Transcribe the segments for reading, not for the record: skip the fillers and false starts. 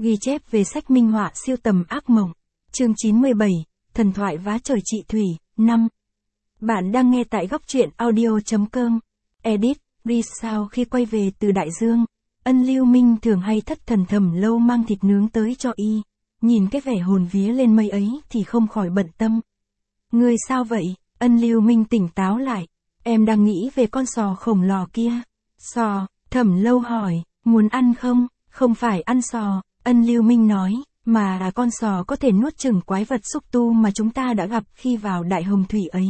Ghi chép về sách minh họa siêu tầm ác mộng. Chương 97, Thần thoại vá trời chị Thủy, 5. Bạn đang nghe tại góc truyện audio.com. Edit, Reese sau khi quay về từ đại dương, Ân Lưu Minh thường hay thất thần Thẩm Lâu mang thịt nướng tới cho y. Nhìn cái vẻ hồn vía lên mây ấy thì không khỏi bận tâm. Ngươi sao vậy? Ân Lưu Minh tỉnh táo lại. Em đang nghĩ về con sò khổng lồ kia. Sò, Thẩm Lâu hỏi, muốn ăn không? Không phải ăn sò, Ân Lưu Minh nói, mà là con sò có thể nuốt chửng quái vật xúc tu mà chúng ta đã gặp khi vào Đại Hồng Thủy ấy.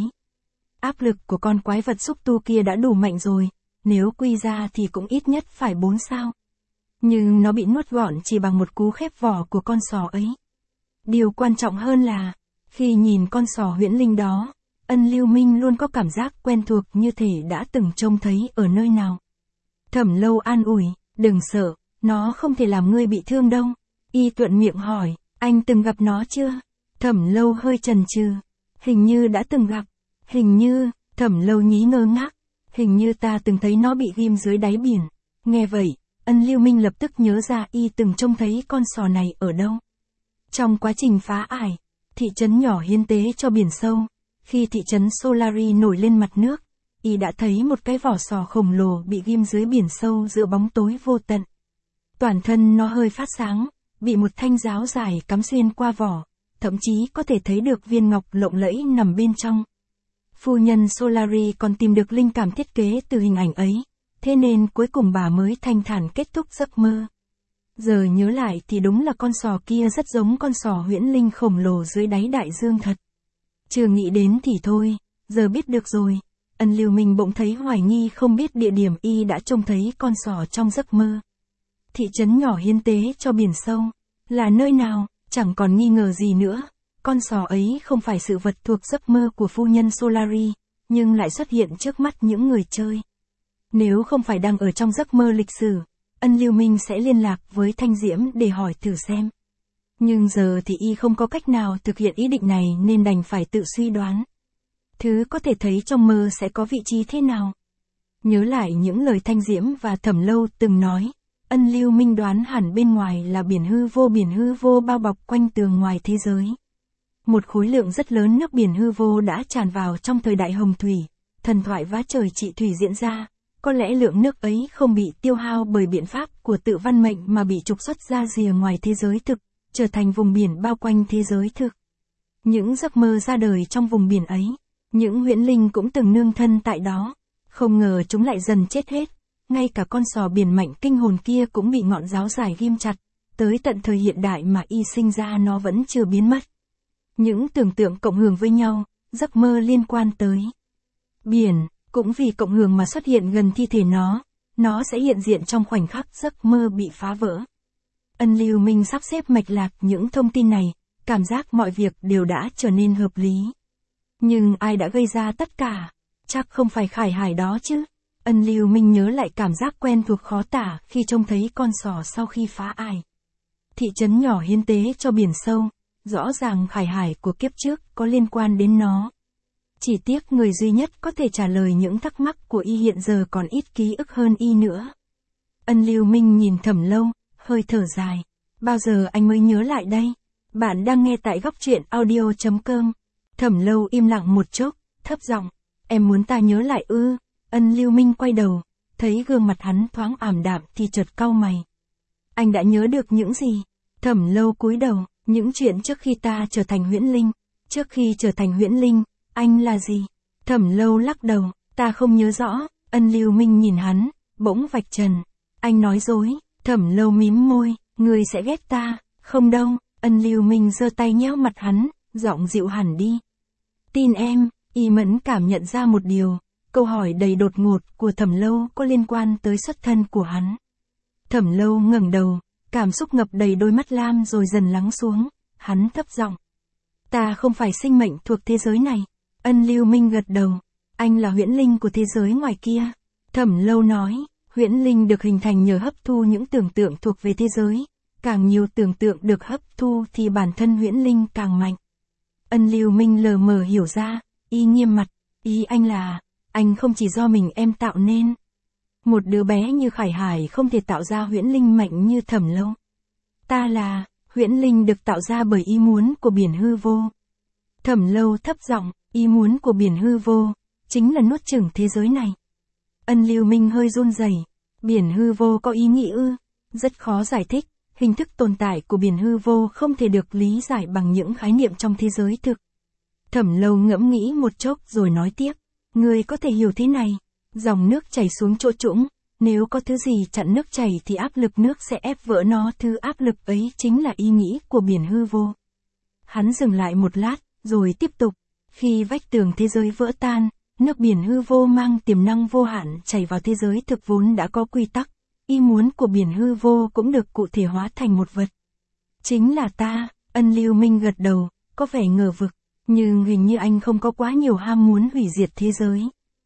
Áp lực của con quái vật xúc tu kia đã đủ mạnh rồi, nếu quy ra thì cũng ít nhất phải 4 sao. Nhưng nó bị nuốt gọn chỉ bằng một cú khép vỏ của con sò ấy. Điều quan trọng hơn là, khi nhìn con sò huyễn linh đó, Ân Lưu Minh luôn có cảm giác quen thuộc như thể đã từng trông thấy ở nơi nào. Thẩm Lâu an ủi, đừng sợ, nó không thể làm ngươi bị thương đâu. Y thuận miệng hỏi, anh từng gặp nó chưa? Thẩm Lâu hơi chần chừ, hình như đã từng gặp. Hình như, Thẩm Lâu nhí ngơ ngác, hình như ta từng thấy nó bị ghim dưới đáy biển. Nghe vậy, Ân Lưu Minh lập tức nhớ ra y từng trông thấy con sò này ở đâu. Trong quá trình phá ải, thị trấn nhỏ hiến tế cho biển sâu, khi thị trấn Solari nổi lên mặt nước, y đã thấy một cái vỏ sò khổng lồ bị ghim dưới biển sâu giữa bóng tối vô tận. Toàn thân nó hơi phát sáng, bị một thanh giáo dài cắm xuyên qua vỏ, thậm chí có thể thấy được viên ngọc lộng lẫy nằm bên trong. Phu nhân Solari còn tìm được linh cảm thiết kế từ hình ảnh ấy, thế nên cuối cùng bà mới thanh thản kết thúc giấc mơ. Giờ nhớ lại thì đúng là con sò kia rất giống con sò huyễn linh khổng lồ dưới đáy đại dương thật. Chưa nghĩ đến thì thôi, giờ biết được rồi. Ân Lưu Minh bỗng thấy hoài nghi không biết địa điểm y đã trông thấy con sò trong giấc mơ. Thị trấn nhỏ hiến tế cho biển sâu, là nơi nào, chẳng còn nghi ngờ gì nữa. Con sò ấy không phải sự vật thuộc giấc mơ của phu nhân Solari, nhưng lại xuất hiện trước mắt những người chơi. Nếu không phải đang ở trong giấc mơ lịch sử, Ân Lưu Minh sẽ liên lạc với Thanh Diễm để hỏi thử xem. Nhưng giờ thì y không có cách nào thực hiện ý định này nên đành phải tự suy đoán. Thứ có thể thấy trong mơ sẽ có vị trí thế nào? Nhớ lại những lời Thanh Diễm và Thẩm Lâu từng nói, Ân Lưu Minh đoán hẳn bên ngoài là biển hư vô bao bọc quanh tường ngoài thế giới. Một khối lượng rất lớn nước biển hư vô đã tràn vào trong thời đại Hồng Thủy, thần thoại vá trời chị Thủy diễn ra. Có lẽ lượng nước ấy không bị tiêu hao bởi biện pháp của tự văn mệnh mà bị trục xuất ra rìa ngoài thế giới thực, trở thành vùng biển bao quanh thế giới thực. Những giấc mơ ra đời trong vùng biển ấy, những huyễn linh cũng từng nương thân tại đó. Không ngờ chúng lại dần chết hết, ngay cả con sò biển mạnh kinh hồn kia cũng bị ngọn giáo dài ghim chặt, tới tận thời hiện đại mà y sinh ra nó vẫn chưa biến mất. Những tưởng tượng cộng hưởng với nhau, giấc mơ liên quan tới biển. Cũng vì cộng hưởng mà xuất hiện gần thi thể nó sẽ hiện diện trong khoảnh khắc giấc mơ bị phá vỡ. Ân Lưu Minh sắp xếp mạch lạc những thông tin này, cảm giác mọi việc đều đã trở nên hợp lý. Nhưng ai đã gây ra tất cả? Chắc không phải Khải Hải đó chứ? Ân Lưu Minh nhớ lại cảm giác quen thuộc khó tả khi trông thấy con sò sau khi phá ải. Thị trấn nhỏ hiến tế cho biển sâu, rõ ràng Khải Hải của kiếp trước có liên quan đến nó. Chỉ tiếc người duy nhất có thể trả lời những thắc mắc của y hiện giờ còn ít ký ức hơn y nữa. Ân Lưu Minh nhìn Thẩm Lâu, hơi thở dài. Bao giờ anh mới nhớ lại đây? Bạn đang nghe tại góc truyện audio.com. Thẩm Lâu im lặng một chốc, thấp giọng. Em muốn ta nhớ lại ư? Ân Lưu Minh quay đầu, thấy gương mặt hắn thoáng ảm đạm thì chợt cau mày. Anh đã nhớ được những gì? Thẩm Lâu cúi đầu, những chuyện trước khi ta trở thành huyễn linh. Trước khi trở thành huyễn linh, anh là gì? Thẩm Lâu lắc đầu, ta không nhớ rõ. Ân Lưu Minh nhìn hắn, bỗng vạch trần. Anh nói dối. Thẩm Lâu mím môi, ngươi sẽ ghét ta. Không đâu. Ân Lưu Minh giơ tay nhéo mặt hắn, giọng dịu hẳn đi. Tin em. Y mẫn cảm nhận ra một điều, câu hỏi đầy đột ngột của Thẩm Lâu có liên quan tới xuất thân của hắn. Thẩm Lâu ngẩng đầu, cảm xúc ngập đầy đôi mắt lam rồi dần lắng xuống, hắn thấp giọng. Ta không phải sinh mệnh thuộc thế giới này. Ân Lưu Minh gật đầu, anh là huyễn linh của thế giới ngoài kia. Thẩm Lâu nói, huyễn linh được hình thành nhờ hấp thu những tưởng tượng thuộc về thế giới, càng nhiều tưởng tượng được hấp thu thì bản thân huyễn linh càng mạnh. Ân Lưu Minh lờ mờ hiểu ra, y nghiêm mặt, ý anh là, anh không chỉ do mình em tạo nên. Một đứa bé như Khải Hải không thể tạo ra huyễn linh mạnh như Thẩm Lâu. Ta là, huyễn linh được tạo ra bởi ý muốn của biển hư vô. Thẩm Lâu thấp giọng, ý muốn của biển hư vô, chính là nuốt chửng thế giới này. Ân Lưu Minh hơi run rẩy, biển hư vô có ý nghĩ ư? Rất khó giải thích, hình thức tồn tại của biển hư vô không thể được lý giải bằng những khái niệm trong thế giới thực. Thẩm Lâu ngẫm nghĩ một chốc rồi nói tiếp, ngươi có thể hiểu thế này, dòng nước chảy xuống chỗ trũng, nếu có thứ gì chặn nước chảy thì áp lực nước sẽ ép vỡ nó, thứ áp lực ấy chính là ý nghĩ của biển hư vô. Hắn dừng lại một lát, rồi tiếp tục, khi vách tường thế giới vỡ tan, nước biển hư vô mang tiềm năng vô hạn chảy vào thế giới thực vốn đã có quy tắc, ý muốn của biển hư vô cũng được cụ thể hóa thành một vật. Chính là ta, Ân Lưu Minh gật đầu, có vẻ ngờ vực, nhưng hình như anh không có quá nhiều ham muốn hủy diệt thế giới.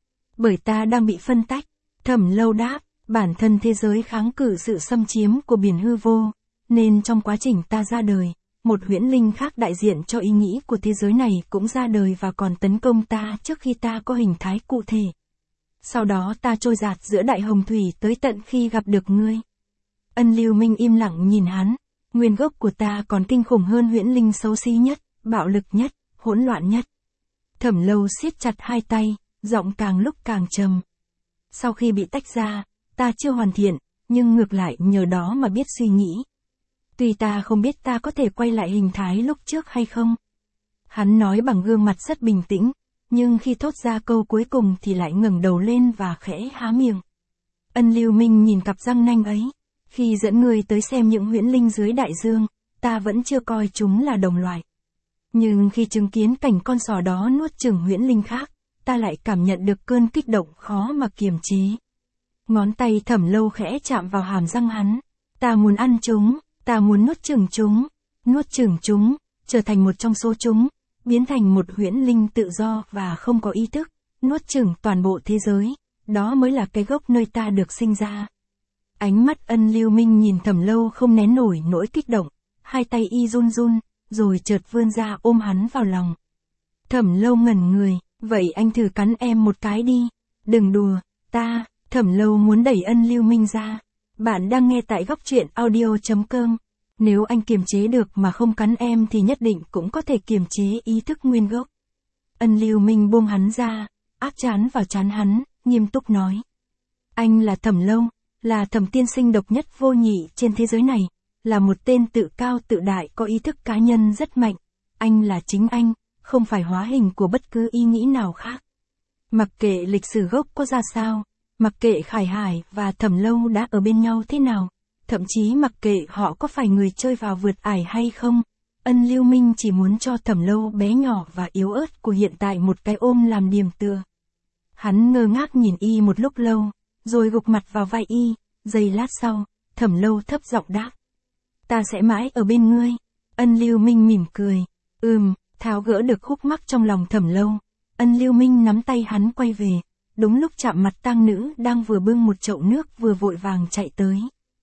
Bởi ta đang bị phân tách, Thẩm Lâu đáp, bản thân thế giới kháng cự sự xâm chiếm của biển hư vô, nên trong quá trình ta ra đời, một huyễn linh khác đại diện cho ý nghĩ của thế giới này cũng ra đời và còn tấn công ta trước khi ta có hình thái cụ thể. Sau đó ta trôi dạt giữa đại hồng thủy tới tận khi gặp được ngươi. Ân Lưu Minh im lặng nhìn hắn, nguyên gốc của ta còn kinh khủng hơn huyễn linh xấu xí nhất, bạo lực nhất, hỗn loạn nhất. Thẩm Lâu siết chặt hai tay, giọng càng lúc càng trầm. Sau khi bị tách ra, ta chưa hoàn thiện, nhưng ngược lại nhờ đó mà biết suy nghĩ. Tuy ta không biết ta có thể quay lại hình thái lúc trước hay không. Hắn nói bằng gương mặt rất bình tĩnh, nhưng khi thốt ra câu cuối cùng thì lại ngẩng đầu lên và khẽ há miệng. Ân Lưu Minh nhìn cặp răng nanh ấy, khi dẫn người tới xem những huyễn linh dưới đại dương, ta vẫn chưa coi chúng là đồng loại. Nhưng khi chứng kiến cảnh con sò đó nuốt chửng huyễn linh khác, ta lại cảm nhận được cơn kích động khó mà kiềm chế. Ngón tay Thẩm Lâu khẽ chạm vào hàm răng hắn. Ta muốn ăn chúng, ta muốn nuốt chửng chúng, trở thành một trong số chúng, biến thành một huyễn linh tự do và không có ý thức, nuốt chửng toàn bộ thế giới, đó mới là cái gốc nơi ta được sinh ra. Ánh mắt Ân Lưu Minh nhìn Thẩm Lâu không nén nổi nỗi kích động, hai tay y run run, rồi chợt vươn ra ôm hắn vào lòng. Thẩm Lâu ngẩn người, vậy anh thử cắn em một cái đi, đừng đùa, ta. Thẩm Lâu muốn đẩy Ân Lưu Minh ra. Bạn đang nghe tại góc truyện audio.com. Nếu anh kiềm chế được mà không cắn em thì nhất định cũng có thể kiềm chế ý thức nguyên gốc. Ân Lưu Minh buông hắn ra, áp trán vào trán hắn, nghiêm túc nói. Anh là Thẩm Lâu, là Thẩm tiên sinh độc nhất vô nhị trên thế giới này, là một tên tự cao tự đại có ý thức cá nhân rất mạnh. Anh là chính anh, không phải hóa hình của bất cứ ý nghĩ nào khác. Mặc kệ lịch sử gốc có ra sao, mặc kệ Khải Hải và Thẩm Lâu đã ở bên nhau thế nào, thậm chí mặc kệ họ có phải người chơi vào vượt ải hay không, Ân Lưu Minh chỉ muốn cho Thẩm Lâu bé nhỏ và yếu ớt của hiện tại một cái ôm làm điểm tựa. Hắn ngơ ngác nhìn y một lúc lâu, rồi gục mặt vào vai y, giây lát sau, Thẩm Lâu thấp giọng đáp. Ta sẽ mãi ở bên ngươi. Ân Lưu Minh mỉm cười. Tháo gỡ được khúc mắc trong lòng Thẩm Lâu. Ân Lưu Minh nắm tay hắn quay về. Đúng lúc chạm mặt tang nữ đang vừa bưng một chậu nước vừa vội vàng chạy tới.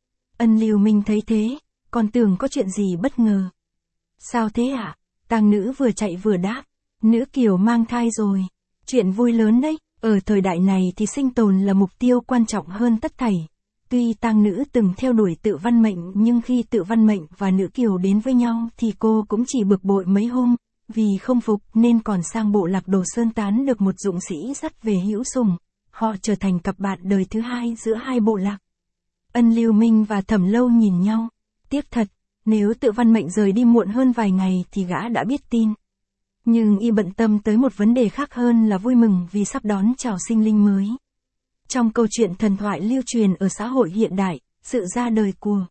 Ân Lưu Minh thấy thế, còn tưởng có chuyện gì bất ngờ. Sao thế ạ? Tang nữ vừa chạy vừa đáp. Nữ Kiều mang thai rồi. Chuyện vui lớn đấy. Ở thời đại này thì sinh tồn là mục tiêu quan trọng hơn tất thảy. Tuy tang nữ từng theo đuổi tự văn mệnh nhưng khi tự văn mệnh và nữ Kiều đến với nhau thì cô cũng chỉ bực bội mấy hôm. Vì không phục nên còn sang bộ lạc Đồ Sơn tán được một dũng sĩ dắt về hữu sủng. Họ trở thành cặp bạn đời thứ hai giữa hai bộ lạc. Ân Lưu Minh và Thẩm Lâu nhìn nhau. Tiếc thật, nếu tự văn mệnh rời đi muộn hơn vài ngày thì gã đã biết tin. Nhưng y bận tâm tới một vấn đề khác hơn là vui mừng vì sắp đón chào sinh linh mới. Trong câu chuyện thần thoại lưu truyền ở xã hội hiện đại, sự ra đời của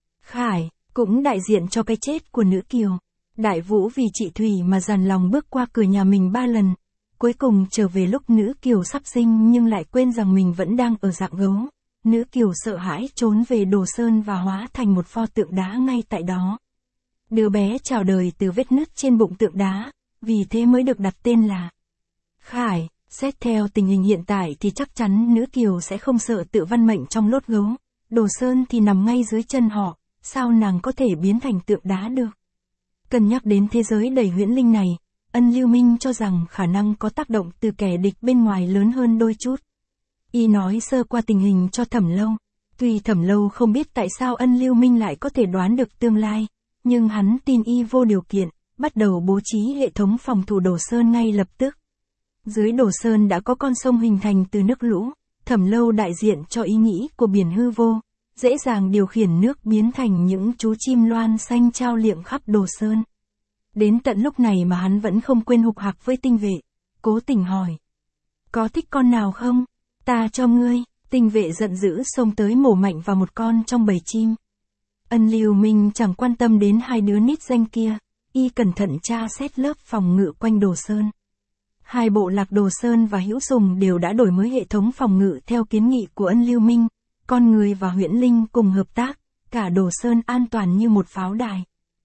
Khải cũng đại diện cho cái chết của nữ Kiều. Đại Vũ vì chị Thủy mà dằn lòng bước qua cửa nhà mình 3 lần, cuối cùng trở về lúc nữ Kiều sắp sinh nhưng lại quên rằng mình vẫn đang ở dạng gấu. Nữ Kiều sợ hãi trốn về Đồ Sơn và hóa thành một pho tượng đá ngay tại đó. Đứa bé chào đời từ vết nứt trên bụng tượng đá, vì thế mới được đặt tên là Khải. Xét theo tình hình hiện tại thì chắc chắn nữ Kiều sẽ không sợ tự văn mệnh trong lốt gấu. Đồ Sơn thì nằm ngay dưới chân họ, sao nàng có thể biến thành tượng đá được? Cân nhắc đến thế giới đầy huyễn linh này, Ân Lưu Minh cho rằng khả năng có tác động từ kẻ địch bên ngoài lớn hơn đôi chút. Y nói sơ qua tình hình cho Thẩm Lâu. Tuy Thẩm Lâu không biết tại sao Ân Lưu Minh lại có thể đoán được tương lai, nhưng hắn tin y vô điều kiện, bắt đầu bố trí hệ thống phòng thủ Đồ Sơn ngay lập tức. Dưới Đồ Sơn đã có con sông hình thành từ nước lũ, Thẩm Lâu đại diện cho ý nghĩ của biển hư vô, dễ dàng điều khiển nước biến thành những chú chim loan xanh trao liệng khắp Đồ Sơn. Đến tận lúc này mà hắn vẫn không quên hục hặc với Tinh Vệ, cố tình hỏi. Có thích con nào không? Ta cho ngươi. Tinh Vệ giận dữ xông tới mổ mạnh vào một con trong bầy chim. Ân Lưu Minh chẳng quan tâm đến hai đứa nít danh kia, y cẩn thận tra xét lớp phòng ngự quanh Đồ Sơn. Hai bộ lạc Đồ Sơn và Hữu Sùng đều đã đổi mới hệ thống phòng ngự theo kiến nghị của Ân Lưu Minh, con người và huyễn linh cùng hợp tác, cả Đồ Sơn an toàn như một pháo đài.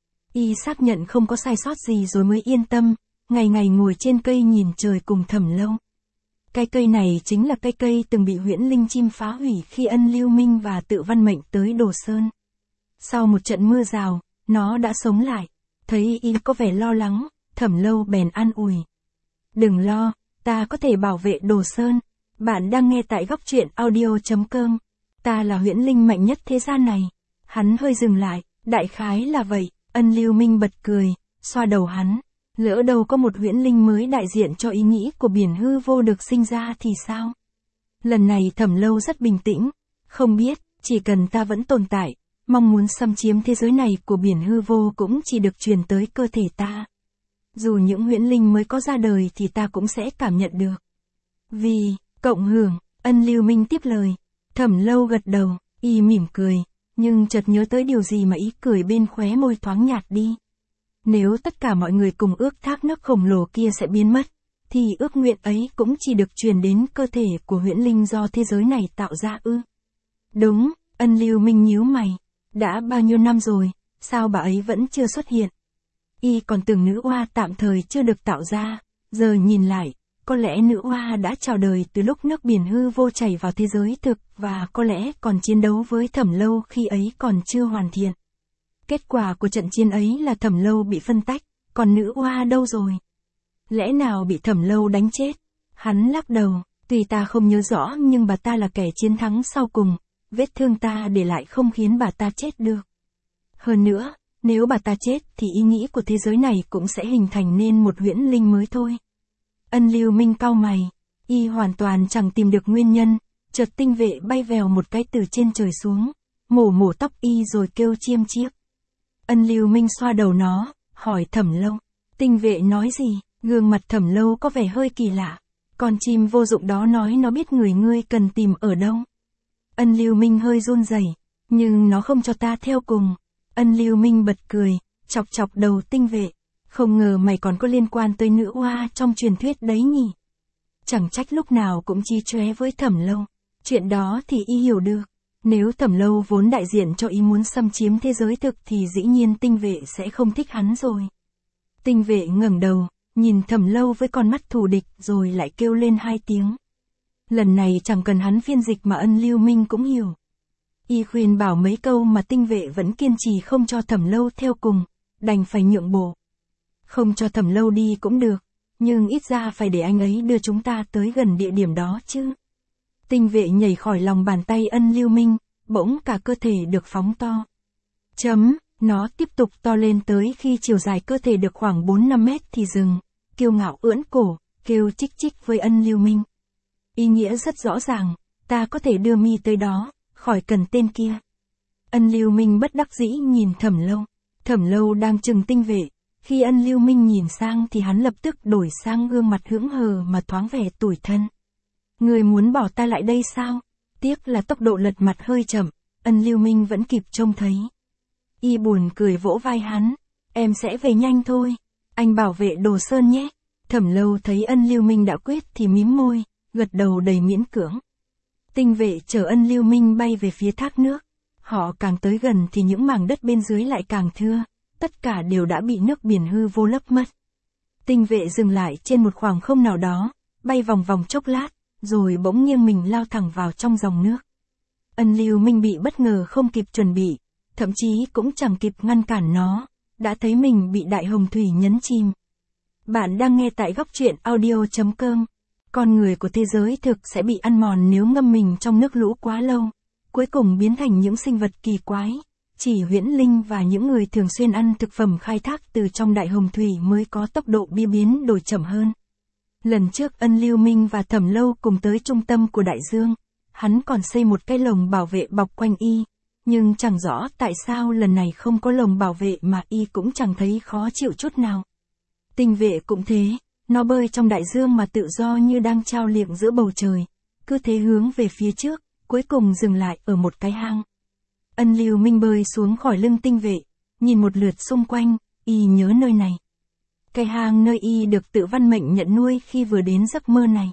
Y xác nhận không có sai sót gì rồi mới yên tâm, ngày ngày ngồi trên cây nhìn trời cùng Thẩm Lâu. Cái cây này chính là cái cây từng bị huyễn linh chim phá hủy khi Ân Lưu Minh và Tự Văn Mệnh tới Đồ Sơn. Sau một trận mưa rào, nó đã sống lại. Thấy y có vẻ lo lắng, Thẩm Lâu bèn an ủi. Đừng lo, ta có thể bảo vệ Đồ Sơn. Bạn đang nghe tại góc truyện audio.com. Ta là huyễn linh mạnh nhất thế gian này. Hắn hơi dừng lại, đại khái là vậy. Ân Lưu Minh bật cười, xoa đầu hắn. Lỡ đâu có một huyễn linh mới đại diện cho ý nghĩ của biển hư vô được sinh ra thì sao? Lần này Thẩm Lâu rất bình tĩnh. Không biết, chỉ cần ta vẫn tồn tại, mong muốn xâm chiếm thế giới này của biển hư vô cũng chỉ được truyền tới cơ thể ta. Dù những huyễn linh mới có ra đời thì ta cũng sẽ cảm nhận được. Vì, cộng hưởng, Ân Lưu Minh tiếp lời. Thẩm Lâu gật đầu, y mỉm cười, nhưng chợt nhớ tới điều gì mà ý cười bên khóe môi thoáng nhạt đi. Nếu tất cả mọi người cùng ước thác nước khổng lồ kia sẽ biến mất, thì ước nguyện ấy cũng chỉ được truyền đến cơ thể của huyễn linh do thế giới này tạo ra ư. Đúng, Ân Lưu Minh nhíu mày. Đã bao nhiêu năm rồi, sao bà ấy vẫn chưa xuất hiện? Y còn tưởng nữ oa tạm thời chưa được tạo ra, giờ nhìn lại, có lẽ nữ oa đã chào đời từ lúc nước biển hư vô chảy vào thế giới thực và có lẽ còn chiến đấu với Thẩm Lâu khi ấy còn chưa hoàn thiện. Kết quả của trận chiến ấy là Thẩm Lâu bị phân tách, còn nữ oa đâu rồi? Lẽ nào bị Thẩm Lâu đánh chết? Hắn lắc đầu, tuy ta không nhớ rõ nhưng bà ta là kẻ chiến thắng sau cùng, vết thương ta để lại không khiến bà ta chết được. Hơn nữa, nếu bà ta chết thì ý nghĩ của thế giới này cũng sẽ hình thành nên một huyễn linh mới thôi. Ân Lưu Minh cau mày, y hoàn toàn chẳng tìm được nguyên nhân, chợt Tinh Vệ bay vèo một cái từ trên trời xuống, mổ tóc y rồi kêu chiêm chiếc. Ân Lưu Minh xoa đầu nó, hỏi Thẩm Lâu. Tinh Vệ nói gì? Gương mặt Thẩm Lâu có vẻ hơi kỳ lạ. Con chim vô dụng đó nói nó biết người ngươi cần tìm ở đâu. Ân Lưu Minh hơi run rẩy, nhưng nó không cho ta theo cùng. Ân Lưu Minh bật cười, chọc chọc đầu Tinh Vệ. Không ngờ mày còn có liên quan tới nữ oa trong truyền thuyết đấy nhỉ. Chẳng trách lúc nào cũng chí chóe với Thẩm Lâu. Chuyện đó thì y hiểu được. Nếu Thẩm Lâu vốn đại diện cho ý muốn xâm chiếm thế giới thực thì dĩ nhiên Tinh Vệ sẽ không thích hắn rồi. Tinh Vệ ngẩng đầu, nhìn Thẩm Lâu với con mắt thù địch rồi lại kêu lên hai tiếng. Lần này chẳng cần hắn phiên dịch mà Ân Lưu Minh cũng hiểu. Y khuyên bảo mấy câu mà Tinh Vệ vẫn kiên trì không cho Thẩm Lâu theo cùng, đành phải nhượng bộ. Không cho Thẩm Lâu đi cũng được, nhưng ít ra phải để anh ấy đưa chúng ta tới gần địa điểm đó chứ. Tinh Vệ nhảy khỏi lòng bàn tay Ân Lưu Minh, bỗng cả cơ thể được phóng to. Nó tiếp tục to lên tới khi chiều dài cơ thể được khoảng 4-5 mét thì dừng, kiêu ngạo ưỡn cổ, kêu chích chích với Ân Lưu Minh. Ý nghĩa rất rõ ràng, ta có thể đưa mi tới đó, khỏi cần tên kia. Ân Lưu Minh bất đắc dĩ nhìn Thẩm Lâu. Thẩm Lâu đang trừng Tinh Vệ, khi Ân Lưu Minh nhìn sang thì hắn lập tức đổi sang gương mặt hững hờ mà thoáng vẻ tủi thân. Người muốn bỏ ta lại đây sao? Tiếc là tốc độ lật mặt hơi chậm, Ân Lưu Minh vẫn kịp trông thấy. Y buồn cười vỗ vai hắn, em sẽ về nhanh thôi, anh bảo vệ Đồ Sơn nhé. Thẩm Lâu thấy Ân Lưu Minh đã quyết thì mím môi, gật đầu đầy miễn cưỡng. Tinh Vệ chở Ân Lưu Minh bay về phía thác nước. Họ càng tới gần thì những mảng đất bên dưới lại càng thưa, tất cả đều đã bị nước biển hư vô lấp mất. Tinh Vệ dừng lại trên một khoảng không nào đó, bay vòng vòng chốc lát, rồi bỗng nghiêng mình lao thẳng vào trong dòng nước. Ân Lưu Minh bị bất ngờ không kịp chuẩn bị, thậm chí cũng chẳng kịp ngăn cản nó, đã thấy mình bị đại hồng thủy nhấn chìm. Bạn đang nghe tại góc truyện audio.com. Con người của thế giới thực sẽ bị ăn mòn nếu ngâm mình trong nước lũ quá lâu. cuối cùng biến thành những sinh vật kỳ quái. Chỉ huyễn linh và những người thường xuyên ăn thực phẩm khai thác từ trong đại hồng thủy mới có tốc độ biến đổi chậm hơn. Lần trước Ân Lưu Minh và Thẩm Lâu cùng tới trung tâm của đại dương, hắn còn xây một cái lồng bảo vệ bọc quanh y, nhưng chẳng rõ tại sao lần này không có lồng bảo vệ mà y cũng chẳng thấy khó chịu chút nào. Tinh vệ cũng thế, nó bơi trong đại dương mà tự do như đang trao liệng giữa bầu trời, cứ thế hướng về phía trước, cuối cùng dừng lại ở một cái hang. Ân Lưu Minh bơi xuống khỏi lưng tinh vệ, nhìn một lượt xung quanh, y nhớ nơi này. Cái hang nơi y được Tự Văn mệnh nhận nuôi khi vừa đến giấc mơ này.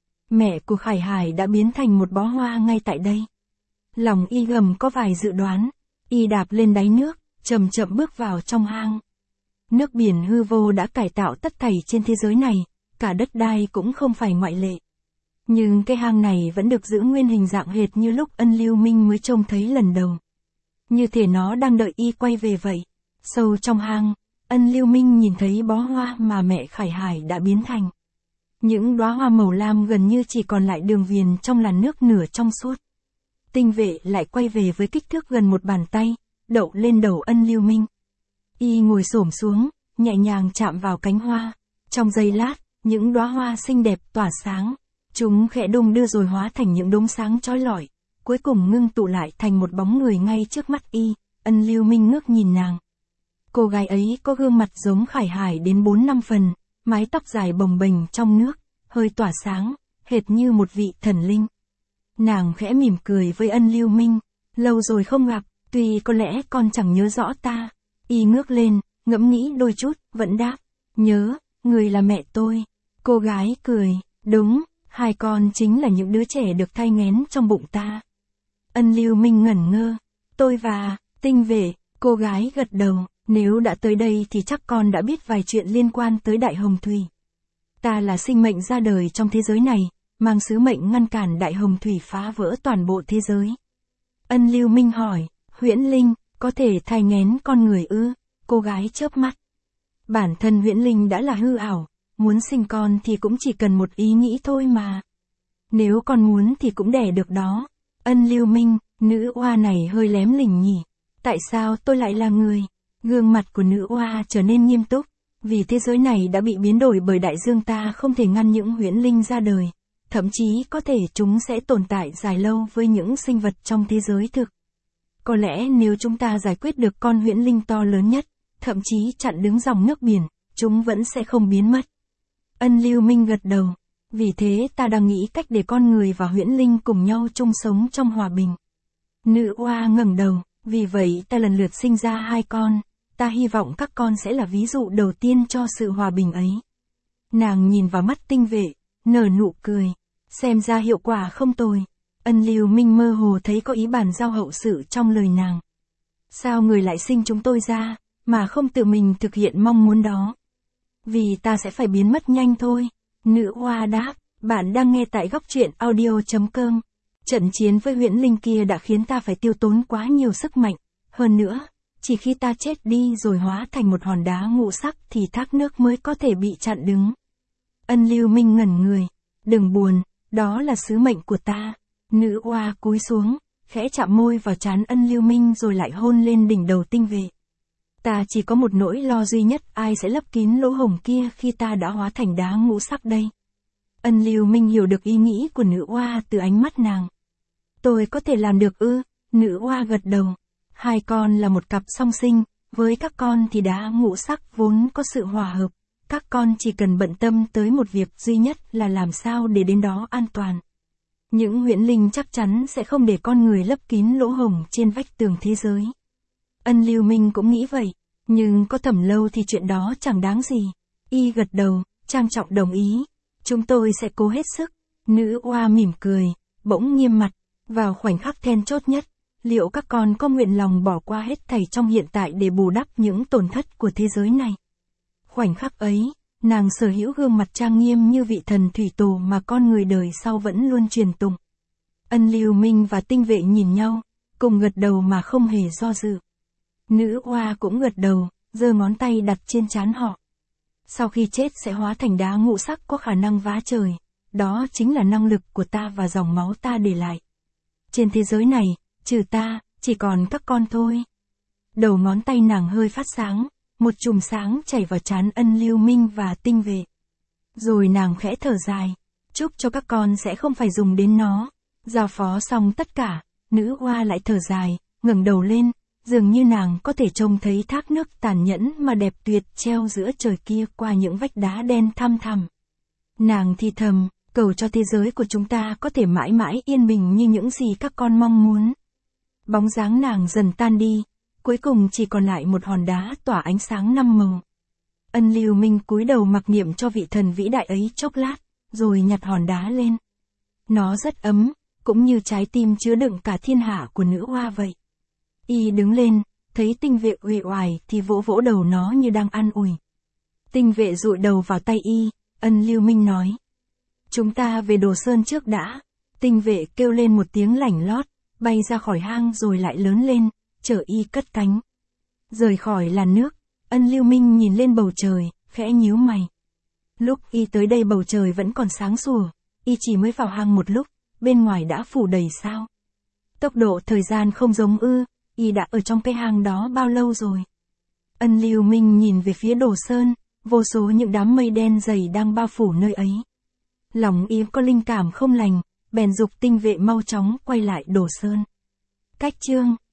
Mẹ của Khải Hải đã biến thành một bó hoa ngay tại đây. Lòng y gầm có vài dự đoán, y đạp lên đáy nước, chậm chậm bước vào trong hang. Nước biển hư vô đã cải tạo tất thảy trên thế giới này, cả đất đai cũng không phải ngoại lệ. Nhưng cái hang này vẫn được giữ nguyên hình dạng hệt như lúc Ân Lưu Minh mới trông thấy lần đầu. Như thể nó đang đợi y quay về vậy. Sâu trong hang, Ân Lưu Minh nhìn thấy bó hoa mà mẹ Khải Hải đã biến thành. Những đóa hoa màu lam gần như chỉ còn lại đường viền trong làn nước nửa trong suốt. Tinh vệ lại quay về với kích thước gần một bàn tay, đậu lên đầu Ân Lưu Minh. Y ngồi xổm xuống, nhẹ nhàng chạm vào cánh hoa. Trong giây lát, những đóa hoa xinh đẹp tỏa sáng. Chúng khẽ đung đưa rồi hóa thành những đốm sáng chói lọi, cuối cùng ngưng tụ lại thành một bóng người ngay trước mắt y. Ân Lưu Minh ngước nhìn nàng. Cô gái ấy có gương mặt giống Khải Hải đến 4-5 phần, mái tóc dài bồng bềnh trong nước, hơi tỏa sáng, hệt như một vị thần linh. Nàng khẽ mỉm cười với Ân Lưu Minh, lâu rồi không gặp, tuy có lẽ con chẳng nhớ rõ ta. Y ngước lên, ngẫm nghĩ đôi chút, vẫn đáp, nhớ, người là mẹ tôi. Cô gái cười, đúng, hai con chính là những đứa trẻ được thai nghén trong bụng ta. Ân Lưu Minh ngẩn ngơ, tôi và, tinh vệ, cô gái gật đầu, nếu đã tới đây thì chắc con đã biết vài chuyện liên quan tới Đại Hồng Thủy. Ta là sinh mệnh ra đời trong thế giới này, mang sứ mệnh ngăn cản Đại Hồng Thủy phá vỡ toàn bộ thế giới. Ân Lưu Minh hỏi, huyễn linh, có thể thai nghén con người ư? Cô gái chớp mắt. Bản thân huyễn linh đã là hư ảo, muốn sinh con thì cũng chỉ cần một ý nghĩ thôi mà. Nếu con muốn thì cũng đẻ được đó. Ân Lưu Minh, nữ oa này hơi lém lỉnh nhỉ. Tại sao tôi lại là người? Gương mặt của nữ oa trở nên nghiêm túc. Vì thế giới này đã bị biến đổi bởi đại dương, ta không thể ngăn những huyễn linh ra đời. Thậm chí có thể chúng sẽ tồn tại dài lâu với những sinh vật trong thế giới thực. Có lẽ nếu chúng ta giải quyết được con huyễn linh to lớn nhất, thậm chí chặn đứng dòng nước biển, chúng vẫn sẽ không biến mất. Ân Lưu Minh gật đầu. Vì thế ta đang nghĩ cách để con người và huyễn linh cùng nhau chung sống trong hòa bình. Nữ oa ngẩng đầu. Vì vậy ta lần lượt sinh ra hai con. Ta hy vọng các con sẽ là ví dụ đầu tiên cho sự hòa bình ấy. Nàng nhìn vào mắt tinh vệ, nở nụ cười. Xem ra hiệu quả không tồi. Ân Lưu Minh mơ hồ thấy có ý bàn giao hậu sự trong lời nàng. Sao người lại sinh chúng tôi ra, mà không tự mình thực hiện mong muốn đó? Vì ta sẽ phải biến mất nhanh thôi. Nữ oa đáp, bạn đang nghe tại góc truyện audio.com. Trận chiến với huyễn linh kia đã khiến ta phải tiêu tốn quá nhiều sức mạnh. Hơn nữa, chỉ khi ta chết đi rồi hóa thành một hòn đá ngũ sắc thì thác nước mới có thể bị chặn đứng. Ân Lưu Minh ngẩn người. Đừng buồn, đó là sứ mệnh của ta. Nữ oa cúi xuống, khẽ chạm môi vào trán Ân Lưu Minh rồi lại hôn lên đỉnh đầu tinh vệ. Ta chỉ có một nỗi lo duy nhất, ai sẽ lấp kín lỗ hổng kia khi ta đã hóa thành đá ngũ sắc đây? Ân Lưu Minh hiểu được ý nghĩ của nữ oa từ ánh mắt nàng. Tôi có thể làm được ư? Nữ oa gật đầu. Hai con là một cặp song sinh, với các con thì đá ngũ sắc vốn có sự hòa hợp. Các con chỉ cần bận tâm tới một việc duy nhất là làm sao để đến đó an toàn. Những huyễn linh chắc chắn sẽ không để con người lấp kín lỗ hổng trên vách tường thế giới. Ân Lưu Minh cũng nghĩ vậy, nhưng có Thẩm Lâu thì chuyện đó chẳng đáng gì. Y gật đầu, trang trọng đồng ý. Chúng tôi sẽ cố hết sức. Nữ oa mỉm cười, bỗng nghiêm mặt. Vào khoảnh khắc then chốt nhất, liệu các con có nguyện lòng bỏ qua hết thảy trong hiện tại để bù đắp những tổn thất của thế giới này? Khoảnh khắc ấy, nàng sở hữu gương mặt trang nghiêm như vị thần thủy tổ mà con người đời sau vẫn luôn truyền tụng. Ân Lưu Minh và tinh vệ nhìn nhau, cùng gật đầu mà không hề do dự. Nữ oa cũng gật đầu, giơ ngón tay đặt trên trán họ. Sau khi chết sẽ hóa thành đá ngũ sắc có khả năng vá trời. Đó chính là năng lực của ta và dòng máu ta để lại. Trên thế giới này, trừ ta, chỉ còn các con thôi. Đầu ngón tay nàng hơi phát sáng, một chùm sáng chảy vào trán Ân Lưu Minh và Tinh Vệ. Rồi nàng khẽ thở dài, chúc cho các con sẽ không phải dùng đến nó. Giao phó xong tất cả, nữ oa lại thở dài, ngẩng đầu lên, dường như nàng có thể trông thấy thác nước tàn nhẫn mà đẹp tuyệt treo giữa trời kia qua những vách đá đen thăm thẳm. Nàng thì thầm, cầu cho thế giới của chúng ta có thể mãi mãi yên bình như những gì các con mong muốn. Bóng dáng nàng dần tan đi, cuối cùng chỉ còn lại một hòn đá tỏa ánh sáng năm màu. Ân Lưu Minh cúi đầu mặc niệm cho vị thần vĩ đại ấy chốc lát, rồi nhặt hòn đá lên. Nó rất ấm, cũng như trái tim chứa đựng cả thiên hạ của nữ hoa vậy. Y đứng lên, thấy Tinh Vệ uể oải thì vỗ vỗ đầu nó như đang an ủi. Tinh Vệ dụi đầu vào tay Y, Ân Lưu Minh nói. Chúng ta về Đồ Sơn trước đã. Tinh Vệ kêu lên một tiếng lảnh lót, bay ra khỏi hang rồi lại lớn lên, chở Y cất cánh. Rời khỏi làn nước, Ân Lưu Minh nhìn lên bầu trời, khẽ nhíu mày. Lúc Y tới đây bầu trời vẫn còn sáng sủa, Y chỉ mới vào hang một lúc, bên ngoài đã phủ đầy sao. Tốc độ thời gian không giống ư, Y đã ở trong cái hang đó bao lâu rồi. Ân Lưu Minh nhìn về phía Đồ Sơn, vô số những đám mây đen dày đang bao phủ nơi ấy. Lòng Y có linh cảm không lành, bèn giục Tinh Vệ mau chóng quay lại Đồ Sơn. Cách chương